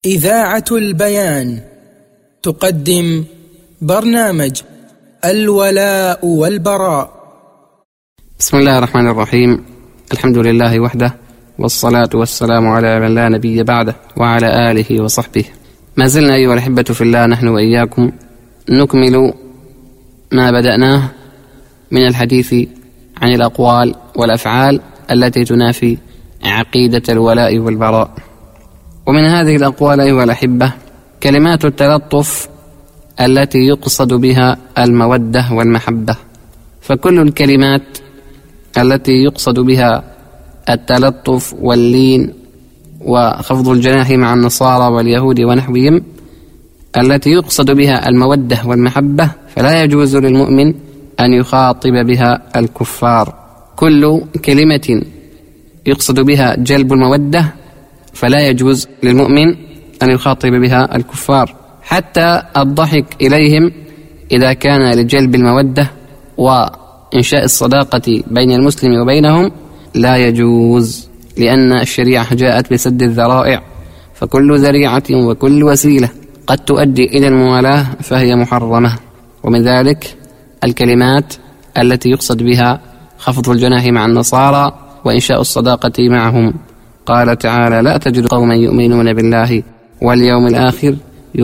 إذاعة البيان تقدم برنامج الولاء والبراء. بسم الله الرحمن الرحيم. الحمد لله وحده، والصلاة والسلام على من لا نبي بعده وعلى آله وصحبه. ما زلنا أيها الأحبة في الله نحن وإياكم نكمل ما بدأناه من الحديث عن الأقوال والأفعال التي تنافي عقيدة الولاء والبراء. ومن هذه الأقوال أيها الأحبة كلمات التلطف التي يقصد بها المودة والمحبة. فكل الكلمات التي يقصد بها التلطف واللين وخفض الجناح مع النصارى واليهود ونحوهم التي يقصد بها المودة والمحبة فلا يجوز للمؤمن أن يخاطب بها الكفار. كل كلمة يقصد بها جلب المودة فلا يجوز للمؤمن أن يخاطب بها الكفار، حتى الضحك إليهم إذا كان لجلب المودة وإنشاء الصداقة بين المسلم وبينهم لا يجوز، لأن الشريعة جاءت بسد الذرائع، فكل ذريعة وكل وسيلة قد تؤدي إلى الموالاة فهي محرمة. ومن ذلك الكلمات التي يقصد بها خفض الجناح مع النصارى وإنشاء الصداقة معهم. قال تعالى: لا تجد قوما يؤمنون بالله واليوم الآخر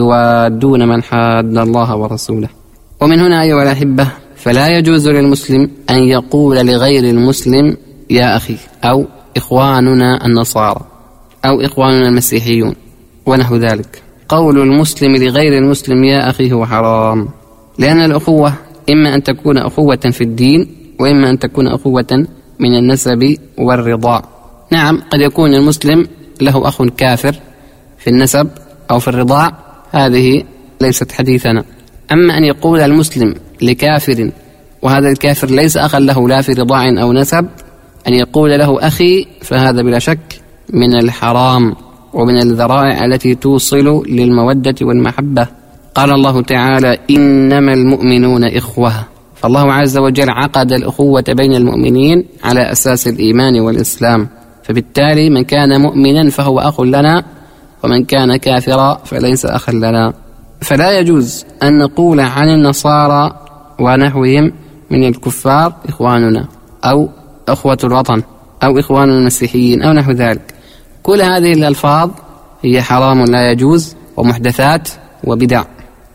يوادون من حاد الله ورسوله. ومن هنا أيها الأحبة فلا يجوز للمسلم أن يقول لغير المسلم يا أخي، أو إخواننا النصارى، أو إخواننا المسيحيون ونحو ذلك. قول المسلم لغير المسلم يا أخي هو حرام، لأن الأخوة إما أن تكون أخوة في الدين وإما أن تكون أخوة من النسب والرضاع. نعم، قد يكون المسلم له أخ كافر في النسب أو في الرضاع، هذه ليست حديثنا. أما أن يقول المسلم لكافر وهذا الكافر ليس أخا له لا في رضاع أو نسب، أن يقول له أخي، فهذا بلا شك من الحرام ومن الذرائع التي توصل للمودة والمحبة. قال الله تعالى: إنما المؤمنون إخوة. فالله عز وجل عقد الأخوة بين المؤمنين على أساس الإيمان والإسلام، فبالتالي من كان مؤمنا فهو أخ لنا، ومن كان كافرا فليس أخا لنا. فلا يجوز أن نقول عن النصارى ونحوهم من الكفار إخواننا، أو أخوة الوطن، أو إخوان المسيحيين، أو نحو ذلك. كل هذه الألفاظ هي حرام لا يجوز، ومحدثات وبدع.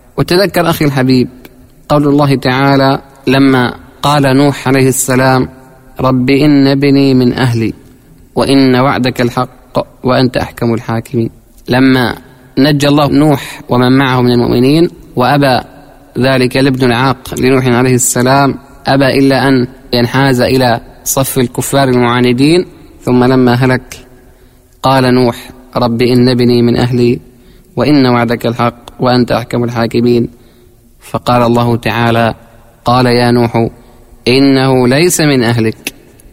وتذكر أخي الحبيب قول الله تعالى لما قال نوح عليه السلام: رب إن ابني من أهلي وإن وعدك الحق وأنت أحكم الحاكمين. لما نجى الله نوح ومن معه من المؤمنين وأبى ذلك الابن العاق لنوح عليه السلام، أبى إلا أن ينحاز إلى صف الكفار المعاندين، ثم لما هلك قال نوح: رب إن ابني من أهلي وإن وعدك الحق وأنت أحكم الحاكمين. فقال الله تعالى: قال يا نوح إنه ليس من أهلك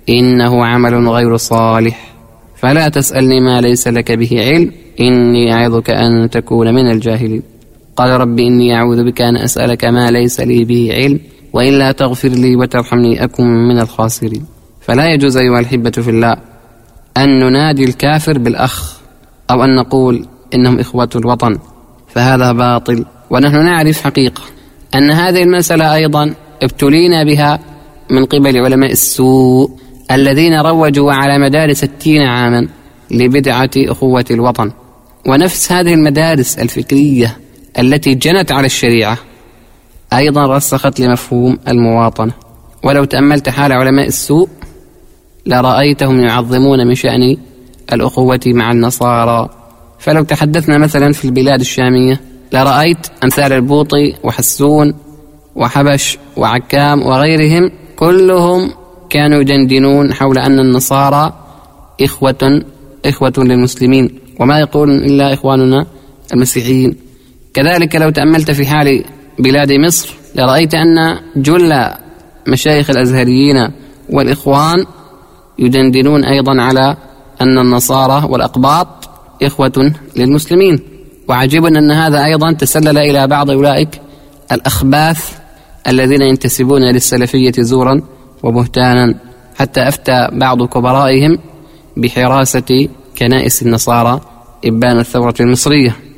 إنه عمل غير صالح فلا تسألني ما ليس لك به علم إني أعظك أن تكون من الجاهلين. قال رب إني أعوذ بك أن أسألك ما ليس لي به علم وإلا تغفر لي وترحمني أكن من الخاسرين. فلا يجوز أيها الأحبة في الله أن ننادي الكافر بالأخ، أو أن نقول إنهم إخوة الوطن، فهذا باطل. ونحن نعرف حقيقة أن هذه المسألة أيضا ابتلينا بها من قبل علماء السوء الذين روجوا على مدار 60 عاما لبدعة أخوة الوطن. ونفس هذه المدارس الفكرية التي جنت على الشريعة أيضا رسخت لمفهوم المواطنة. ولو تأملت حال علماء السوء لرأيتهم يعظمون من شأن الأخوة مع النصارى. فلو تحدثنا مثلا في البلاد الشامية لرأيت أمثال البوطي وحسون وحبش وعكام وغيرهم كلهم كانوا يدندنون حول أن النصارى إخوة للمسلمين، وما يقول إلا إخواننا المسيحيين. كذلك لو تأملت في حال بلاد مصر لرأيت أن جل مشايخ الأزهريين والإخوان يدندنون أيضا على أن النصارى والأقباط إخوة للمسلمين. وعجب أن هذا أيضا تسلل إلى بعض أولئك الأخباث الذين ينتسبون للسلفية زورا وبهتانا، حتى أفتى بعض كبرائهم بحراسة كنائس النصارى إبان الثورة المصرية.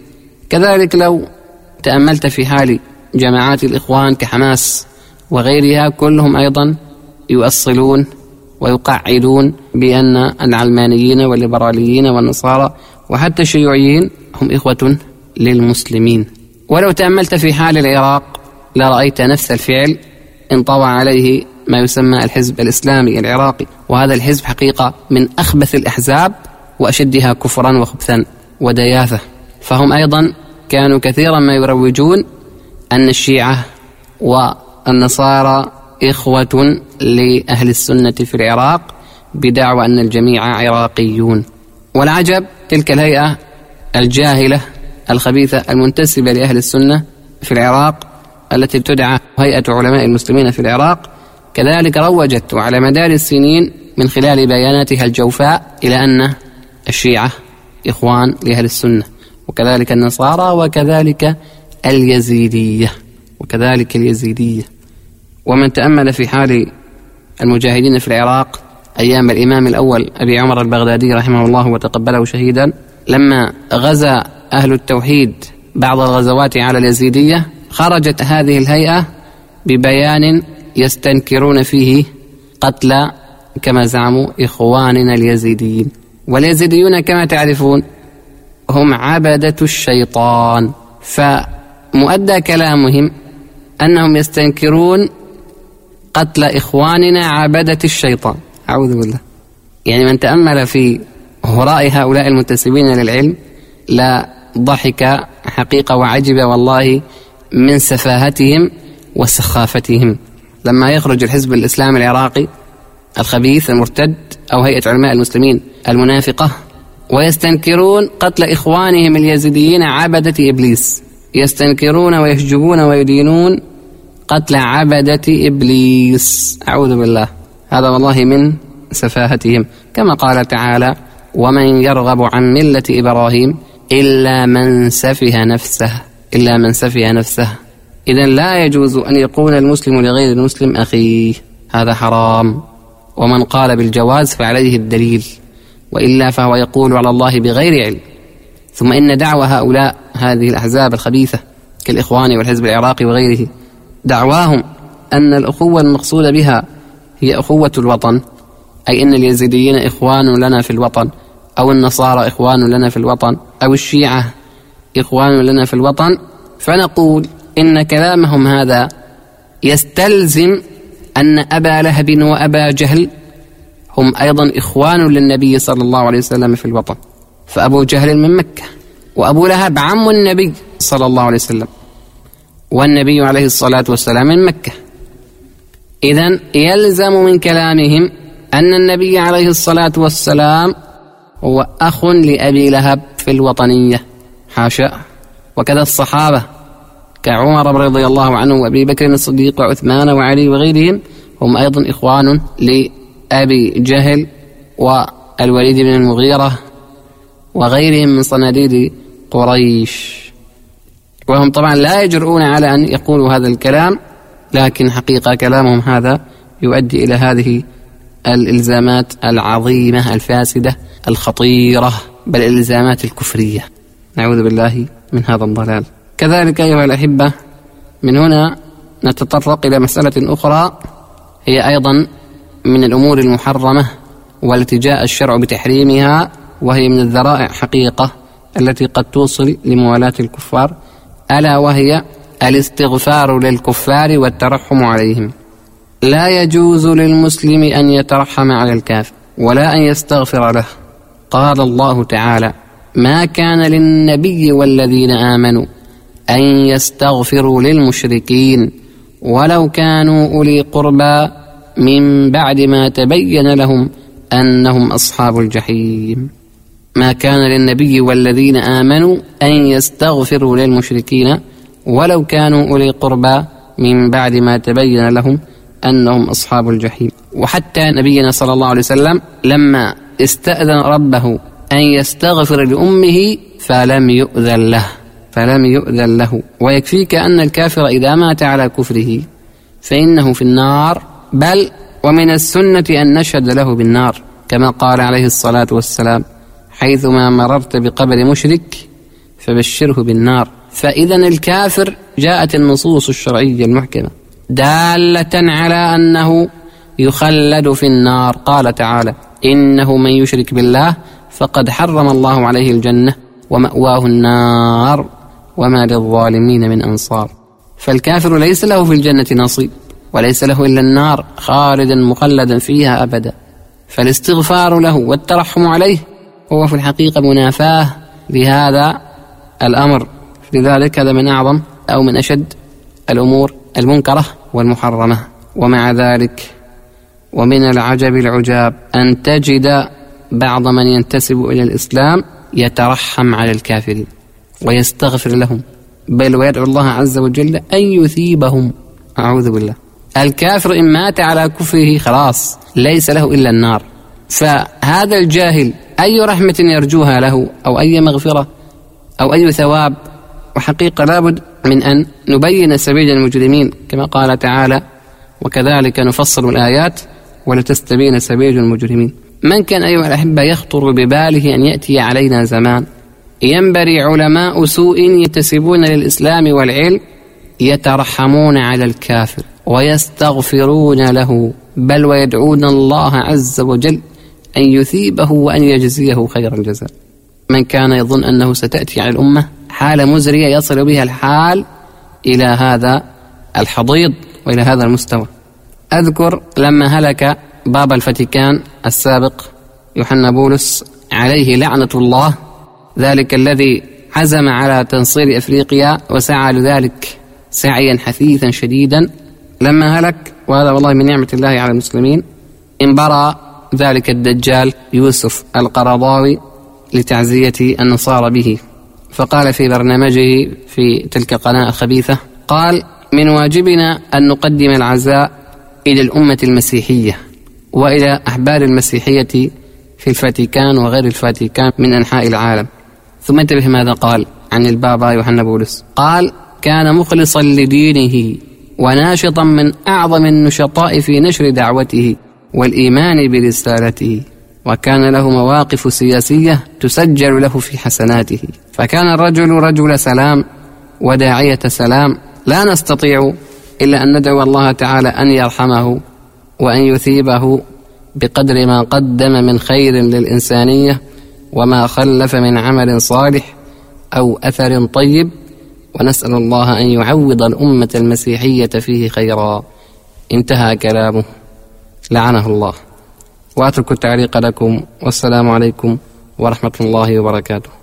كذلك لو تأملت في حال جماعات الإخوان كحماس وغيرها، كلهم أيضا يؤصلون ويقعدون بأن العلمانيين والليبراليين والنصارى وحتى الشيوعيين هم إخوة للمسلمين. ولو تأملت في حال العراق لرأيت نفس الفعل انطوى عليه ما يسمى الحزب الإسلامي العراقي، وهذا الحزب حقيقة من أخبث الأحزاب وأشدها كفرا وخبثا ودياثة. فهم أيضا كانوا كثيرا ما يروجون أن الشيعة والنصارى إخوة لأهل السنة في العراق بدعوى أن الجميع عراقيون. والعجب تلك الهيئة الجاهلة الخبيثة المنتسبة لأهل السنة في العراق التي تدعى هيئة علماء المسلمين في العراق كذلك روجت على مدار السنين من خلال بياناتها الجوفاء إلى أن الشيعة إخوان لأهل السنة، وكذلك النصارى وكذلك اليزيدية ومن تأمل في حال المجاهدين في العراق أيام الإمام الأول أبي عمر البغدادي رحمه الله وتقبله شهيدا، لما غزا أهل التوحيد بعض الغزوات على اليزيدية خرجت هذه الهيئة ببيان يستنكرون فيه قتل كما زعموا إخواننا اليزيديين. واليزيديون كما تعرفون هم عبدة الشيطان، فمؤدى كلامهم أنهم يستنكرون قتل إخواننا عبدة الشيطان. أعوذ بالله. يعني من تأمل في هراء هؤلاء المنتسبين للعلم لا ضحك حقيقة وعجب والله من سفاهتهم وسخافتهم. لما يخرج الحزب الإسلامي العراقي الخبيث المرتد أو هيئة علماء المسلمين المنافقة ويستنكرون قتل إخوانهم اليزيديين عبدة إبليس، يستنكرون ويحجبون ويدينون قتل عبدة إبليس، أعوذ بالله. هذا والله من سفاهتهم، كما قال تعالى: ومن يرغب عن ملة إبراهيم إلا من سفه نفسه. إذن لا يجوز أن يقول المسلم لغير المسلم أخيه، هذا حرام. ومن قال بالجواز فعليه الدليل، وإلا فهو يقول على الله بغير علم. ثم إن دعوى هؤلاء هذه الأحزاب الخبيثة كالإخوان والحزب العراقي وغيره، دعواهم أن الأخوة المقصودة بها هي أخوة الوطن، أي أن اليزيديين إخوان لنا في الوطن، أو النصارى إخوان لنا في الوطن، أو الشيعة إخوان لنا في الوطن، فنقول إن كلامهم هذا يستلزم أن أبا لهب وأبا جهل هم أيضا إخوان للنبي صلى الله عليه وسلم في الوطن، فأبو جهل من مكة، وأبو لهب عم النبي صلى الله عليه وسلم، والنبي عليه الصلاة والسلام من مكة. إذن يلزم من كلامهم أن النبي عليه الصلاة والسلام هو أخ لأبي لهب في الوطنية، حاشا. وكذا الصحابة كعمر رضي الله عنه وأبي بكر الصديق وعثمان وعلي وغيرهم هم أيضا إخوان لأبي جهل والوليد بن المغيرة وغيرهم من صناديد قريش. وهم طبعا لا يجرؤون على أن يقولوا هذا الكلام، لكن حقيقة كلامهم هذا يؤدي إلى هذه الإلزامات العظيمة الفاسدة الخطيرة، بل الإلزامات الكفرية، نعوذ بالله من هذا الضلال. كذلك أيها الأحبة، من هنا نتطرق إلى مسألة أخرى هي أيضا من الأمور المحرمة والتي جاء الشرع بتحريمها، وهي من الذرائع حقيقة التي قد توصل لموالاة الكفار، ألا وهي الاستغفار للكفار والترحم عليهم. لا يجوز للمسلم أن يترحم على الكافر ولا أن يستغفر له. قال الله تعالى: ما كان للنبي والذين آمنوا أن يستغفروا للمشركين ولو كانوا أولي قربى من بعد ما تبين لهم أنهم أصحاب الجحيم. ما كان للنبي والذين آمنوا أن يستغفروا للمشركين ولو كانوا أولي قربى من بعد ما تبين لهم أنهم أصحاب الجحيم. وحتى نبينا صلى الله عليه وسلم لما استأذن ربه أن يستغفر لأمه فلم يؤذن له. ويكفيك أن الكافر إذا مات على كفره فإنه في النار، بل ومن السنة أن نشهد له بالنار، كما قال عليه الصلاة والسلام: حيثما مررت بقبر مشرك فبشره بالنار. فإذا الكافر جاءت النصوص الشرعية المحكمة دالة على أنه يخلد في النار. قال تعالى: إنه من يشرك بالله فقد حرم الله عليه الجنة ومأواه النار وما للظالمين من أنصار. فالكافر ليس له في الجنة نصيب، وليس له إلا النار خالدا مخلدا فيها أبدا. فالاستغفار له والترحم عليه هو في الحقيقة منافاة لهذا الأمر. لذلك هذا من أعظم أو من أشد الأمور المنكرة والمحرمة. ومع ذلك ومن العجب العجاب أن تجد بعض من ينتسب إلى الإسلام يترحم على الكافرين ويستغفر لهم، بل ويدعو الله عز وجل أن يثيبهم. أعوذ بالله. الكافر إن مات على كفره خلاص ليس له إلا النار. فهذا الجاهل أي رحمة يرجوها له أو أي مغفرة أو أي ثواب؟ وحقيقة لابد من أن نبين سبيل المجرمين كما قال تعالى: وكذلك نفصل الآيات ولتستبين سبيل المجرمين. من كان أيها الأحبة يخطر بباله أن يأتي علينا زمان ينبري علماء سوء ينتسبون للإسلام والعلم يترحمون على الكافر ويستغفرون له، بل ويدعون الله عز وجل أن يثيبه وأن يجزيه خير الجزاء. من كان يظن أنه ستأتي على الأمة حالة مزرية يصل بها الحال إلى هذا الحضيض وإلى هذا المستوى. أذكر لما هلك بابا الفاتيكان السابق يوحنا بولس عليه لعنة الله، ذلك الذي عزم على تنصير أفريقيا وسعى لذلك سعيا حثيثا شديدا، لما هلك وهذا والله من نعمة الله على المسلمين انبرى ذلك الدجال يوسف القرضاوي لتعزية النصارى به، فقال في برنامجه في تلك القناة الخبيثة، قال: من واجبنا أن نقدم العزاء إلى الأمة المسيحية وإلى أحبار المسيحية في الفاتيكان وغير الفاتيكان من أنحاء العالم. ثم انتبه ماذا قال عن البابا يوحنا بولس، قال: كان مخلصا لدينه وناشطا من أعظم النشطاء في نشر دعوته والإيمان برسالته، وكان له مواقف سياسية تسجل له في حسناته، فكان الرجل رجل سلام وداعية سلام. لا نستطيع إلا أن ندعو الله تعالى أن يرحمه وأن يثيبه بقدر ما قدم من خير للإنسانية وما خلف من عمل صالح أو أثر طيب، ونسأل الله أن يعوض الأمة المسيحية فيه خيرا. انتهى كلامه، لعنه الله. وأترك التعليق لكم، والسلام عليكم ورحمة الله وبركاته.